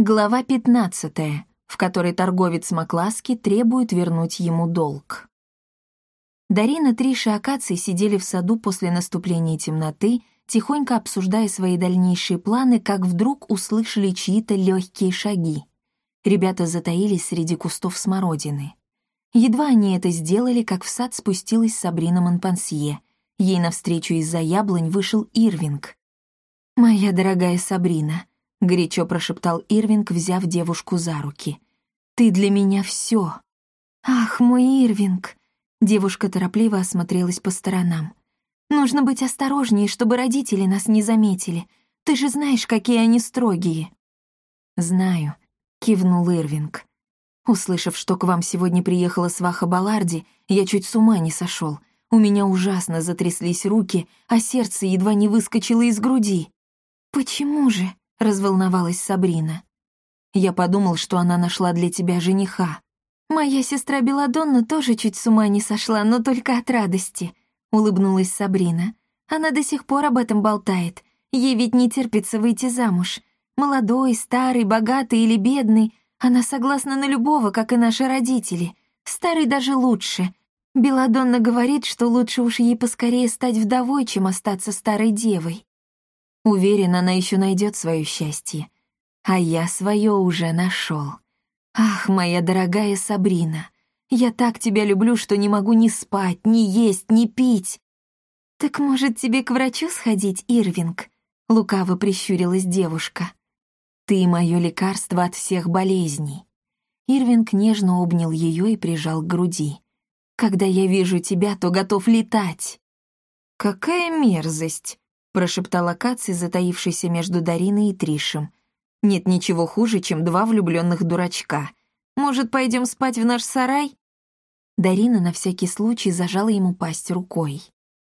Глава 15, в которой торговец Макласки требует вернуть ему долг. Дарина, Триш и Акаций сидели в саду после наступления темноты, тихонько обсуждая свои дальнейшие планы, как вдруг услышали чьи-то легкие шаги. Ребята затаились среди кустов смородины. Едва они это сделали, как в сад спустилась Сабрина Монпансье. Ей навстречу из-за яблонь вышел Ирвинг. «Моя дорогая Сабрина», — горячо прошептал Ирвинг, взяв девушку за руки. «Ты для меня все. «Ах, мой Ирвинг!» Девушка торопливо осмотрелась по сторонам. «Нужно быть осторожнее, чтобы родители нас не заметили. Ты же знаешь, какие они строгие». «Знаю», — кивнул Ирвинг. «Услышав, что к вам сегодня приехала сваха Балларди, я чуть с ума не сошел. У меня ужасно затряслись руки, а сердце едва не выскочило из груди». «Почему же?» — разволновалась Сабрина. «Я подумал, что она нашла для тебя жениха». «Моя сестра Беладонна тоже чуть с ума не сошла, но только от радости», — улыбнулась Сабрина. «Она до сих пор об этом болтает. Ей ведь не терпится выйти замуж. Молодой, старый, богатый или бедный, она согласна на любого, как и наши родители. Старый даже лучше. Беладонна говорит, что лучше уж ей поскорее стать вдовой, чем остаться старой девой. Уверена, она еще найдет свое счастье. А я свое уже нашел. Ах, моя дорогая Сабрина, я так тебя люблю, что не могу ни спать, ни есть, ни пить». «Так, может, тебе к врачу сходить, Ирвинг?» — лукаво прищурилась девушка. «Ты мое лекарство от всех болезней». Ирвинг нежно обнял ее и прижал к груди. «Когда я вижу тебя, то готов летать». «Какая мерзость!» — прошептал Акаций, затаившийся между Дариной и Тришем. «Нет ничего хуже, чем два влюбленных дурачка. Может, пойдем спать в наш сарай?» Дарина на всякий случай зажала ему пасть рукой.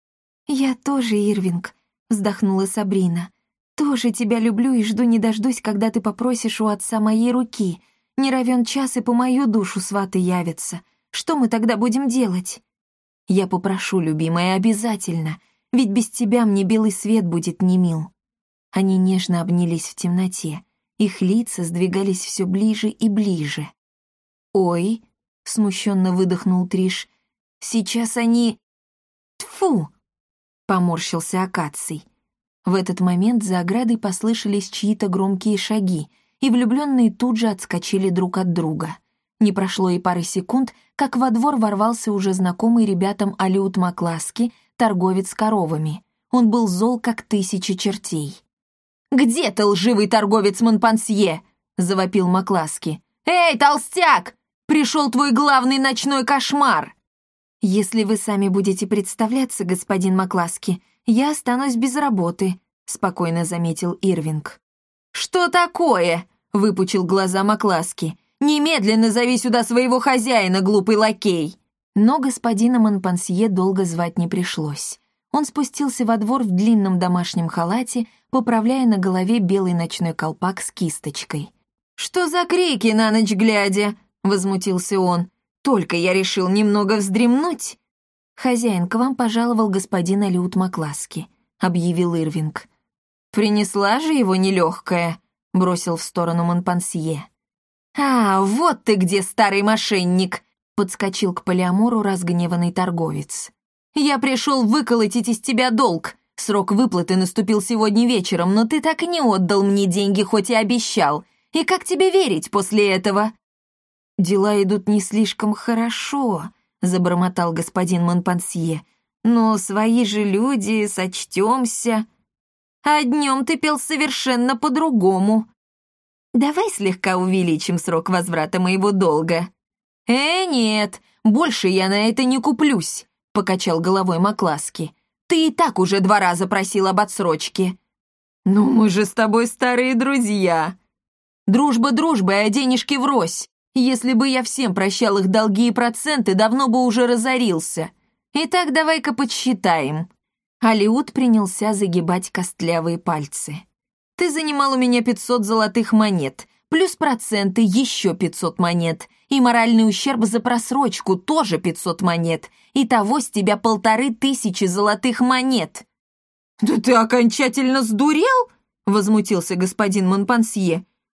«Я тоже, Ирвинг», — вздохнула Сабрина. «Тоже тебя люблю и жду не дождусь, когда ты попросишь у отца моей руки. Не равен час, и по мою душу сваты явятся. Что мы тогда будем делать?» «Я попрошу, любимая, обязательно, ведь без тебя мне белый свет будет не мил». Они нежно обнялись в темноте. Их лица сдвигались все ближе и ближе. «Ой», — смущенно выдохнул Триш, — «сейчас они...» «Тьфу!» — поморщился Акаций. В этот момент за оградой послышались чьи-то громкие шаги, и влюбленные тут же отскочили друг от друга. Не прошло и пары секунд, как во двор ворвался уже знакомый ребятам Алиут Макласки, торговец коровами. Он был зол, как 1000 чертей. «Где ты, лживый торговец Монпансье?» — завопил Макласки. «Эй, толстяк! Пришел твой главный ночной кошмар!» «Если вы сами будете представляться, господин Макласки, я останусь без работы», — спокойно заметил Ирвинг. «Что такое?» — выпучил глаза Макласки. «Немедленно зови сюда своего хозяина, глупый лакей!» Но господина Монпансье долго звать не пришлось. Он спустился во двор в длинном домашнем халате, поправляя на голове белый ночной колпак с кисточкой. «Что за крики на ночь глядя?» — возмутился он. «Только я решил немного вздремнуть». «Хозяин, к вам пожаловал господин Алиут Макласки», — объявил Ирвинг. «Принесла же его нелегкая», — бросил в сторону Монпансье. «А, вот ты где, старый мошенник!» — подскочил к Полиамору разгневанный торговец. «Я пришел выколотить из тебя долг. Срок выплаты наступил сегодня вечером, но ты так и не отдал мне деньги, хоть и обещал. И как тебе верить после этого?» «Дела идут не слишком хорошо», — забормотал господин Монпансье. «Но свои же люди, сочтемся. А днем ты пел совершенно по-другому. Давай слегка увеличим срок возврата моего долга». Нет, больше я на это не куплюсь», — покачал головой Макласки. «Ты и так уже 2 раза просил об отсрочке». «Ну, мы же с тобой старые друзья». «Дружба дружбой, а денежки врозь. Если бы я всем прощал их долги и проценты, давно бы уже разорился. Итак, давай-ка подсчитаем». Алиут принялся загибать костлявые пальцы. «Ты занимал у меня 500 золотых монет, плюс проценты еще 500 монет, и моральный ущерб за просрочку тоже 500 монет. Итого с тебя 1500 золотых монет». «Да ты окончательно сдурел?» — возмутился господин Монпансье.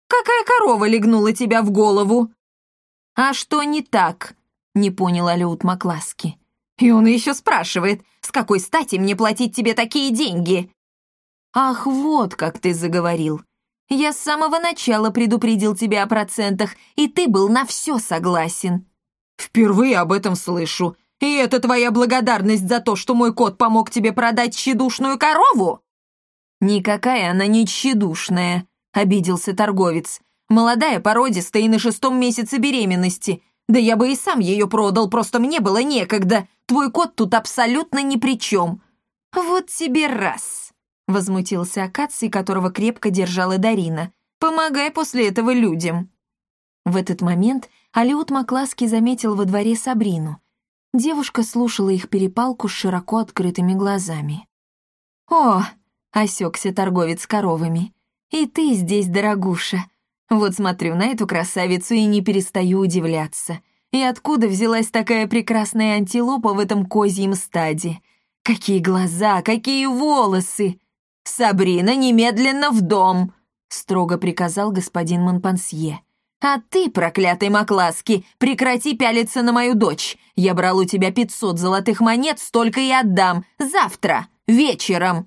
Какая корова легнула тебя в голову?» «А что не так?» — не понял Алеут Макласки. «И он еще спрашивает, с какой стати мне платить тебе такие деньги?» «Ах, вот как ты заговорил. Я с самого начала предупредил тебя о процентах, и ты был на все согласен». «Впервые об этом слышу. И это твоя благодарность за то, что мой кот помог тебе продать тщедушную корову?» «Никакая она не тщедушная», — обиделся торговец. «Молодая, породистая и на 6-м месяце беременности. Да я бы и сам ее продал, просто мне было некогда. Твой кот тут абсолютно ни при чем». «Вот тебе раз», — возмутился Акаций, которого крепко держала Дарина. «Помогай после этого людям». В этот момент Алеут Макласки заметил во дворе Сабрину. Девушка слушала их перепалку с широко открытыми глазами. «О!» — осекся торговец коровами. «И ты здесь, дорогуша. Вот смотрю на эту красавицу и не перестаю удивляться. И откуда взялась такая прекрасная антилопа в этом козьем стаде? Какие глаза, какие волосы! Сабрина, немедленно в дом!» — строго приказал господин Монпансье. «А ты, проклятый Макласки, прекрати пялиться на мою дочь. Я брал у тебя 500 золотых монет, столько и отдам. Завтра, вечером».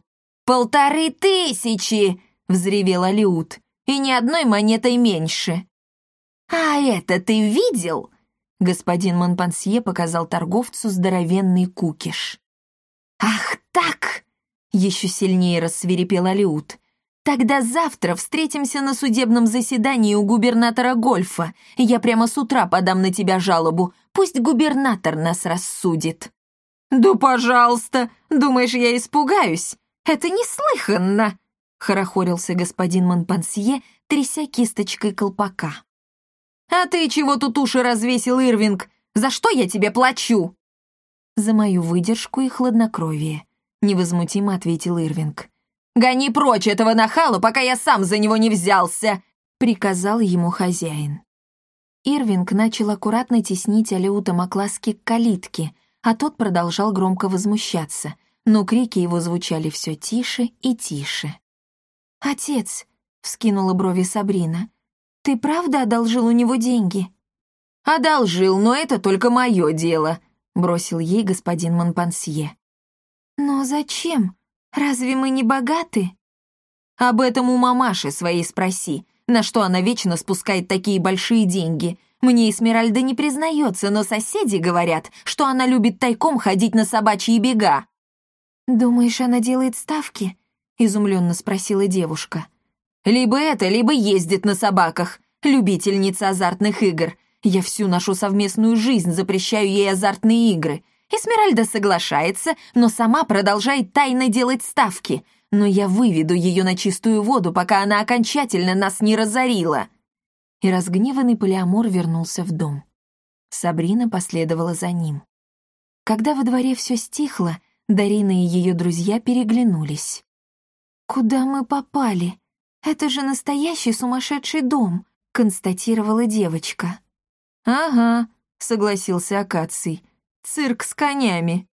«1500!» — взревел Алеут. «И ни одной монетой меньше». «А это ты видел?» Господин Монпансье показал торговцу здоровенный кукиш. «Ах так!» — еще сильнее рассвирепел Алеут. «Тогда завтра встретимся на судебном заседании у губернатора Гольфа. Я прямо с утра подам на тебя жалобу. Пусть губернатор нас рассудит». «Да пожалуйста! Думаешь, я испугаюсь? Это неслыханно!» — хорохорился господин Монпансье, тряся кисточкой колпака. «А ты чего тут уши развесил, Ирвинг? За что я тебе плачу?» «За мою выдержку и хладнокровие», — невозмутимо ответил Ирвинг. «Гони прочь этого нахалу, пока я сам за него не взялся!» — приказал ему хозяин. Ирвинг начал аккуратно теснить Алеута Макласки к калитке, а тот продолжал громко возмущаться, но крики его звучали все тише и тише. «Отец!» — вскинула брови Сабрина. «Ты правда одолжил у него деньги?» «Одолжил, но это только мое дело», — бросил ей господин Монпансье. «Но зачем? Разве мы не богаты?» «Об этом у мамаши своей спроси, на что она вечно спускает такие большие деньги. Мне Эсмеральда не признается, но соседи говорят, что она любит тайком ходить на собачьи бега». «Думаешь, она делает ставки?» — изумленно спросила девушка. «Либо это, либо ездит на собаках. Любительница азартных игр. Я всю нашу совместную жизнь запрещаю ей азартные игры. Эсмеральда соглашается, но сама продолжает тайно делать ставки. Но я выведу ее на чистую воду, пока она окончательно нас не разорила». И разгневанный Полиамор вернулся в дом. Сабрина последовала за ним. Когда во дворе все стихло, Дарина и ее друзья переглянулись. «Куда мы попали? Это же настоящий сумасшедший дом», — констатировала девочка. «Ага», — согласился Акаций. «Цирк с конями».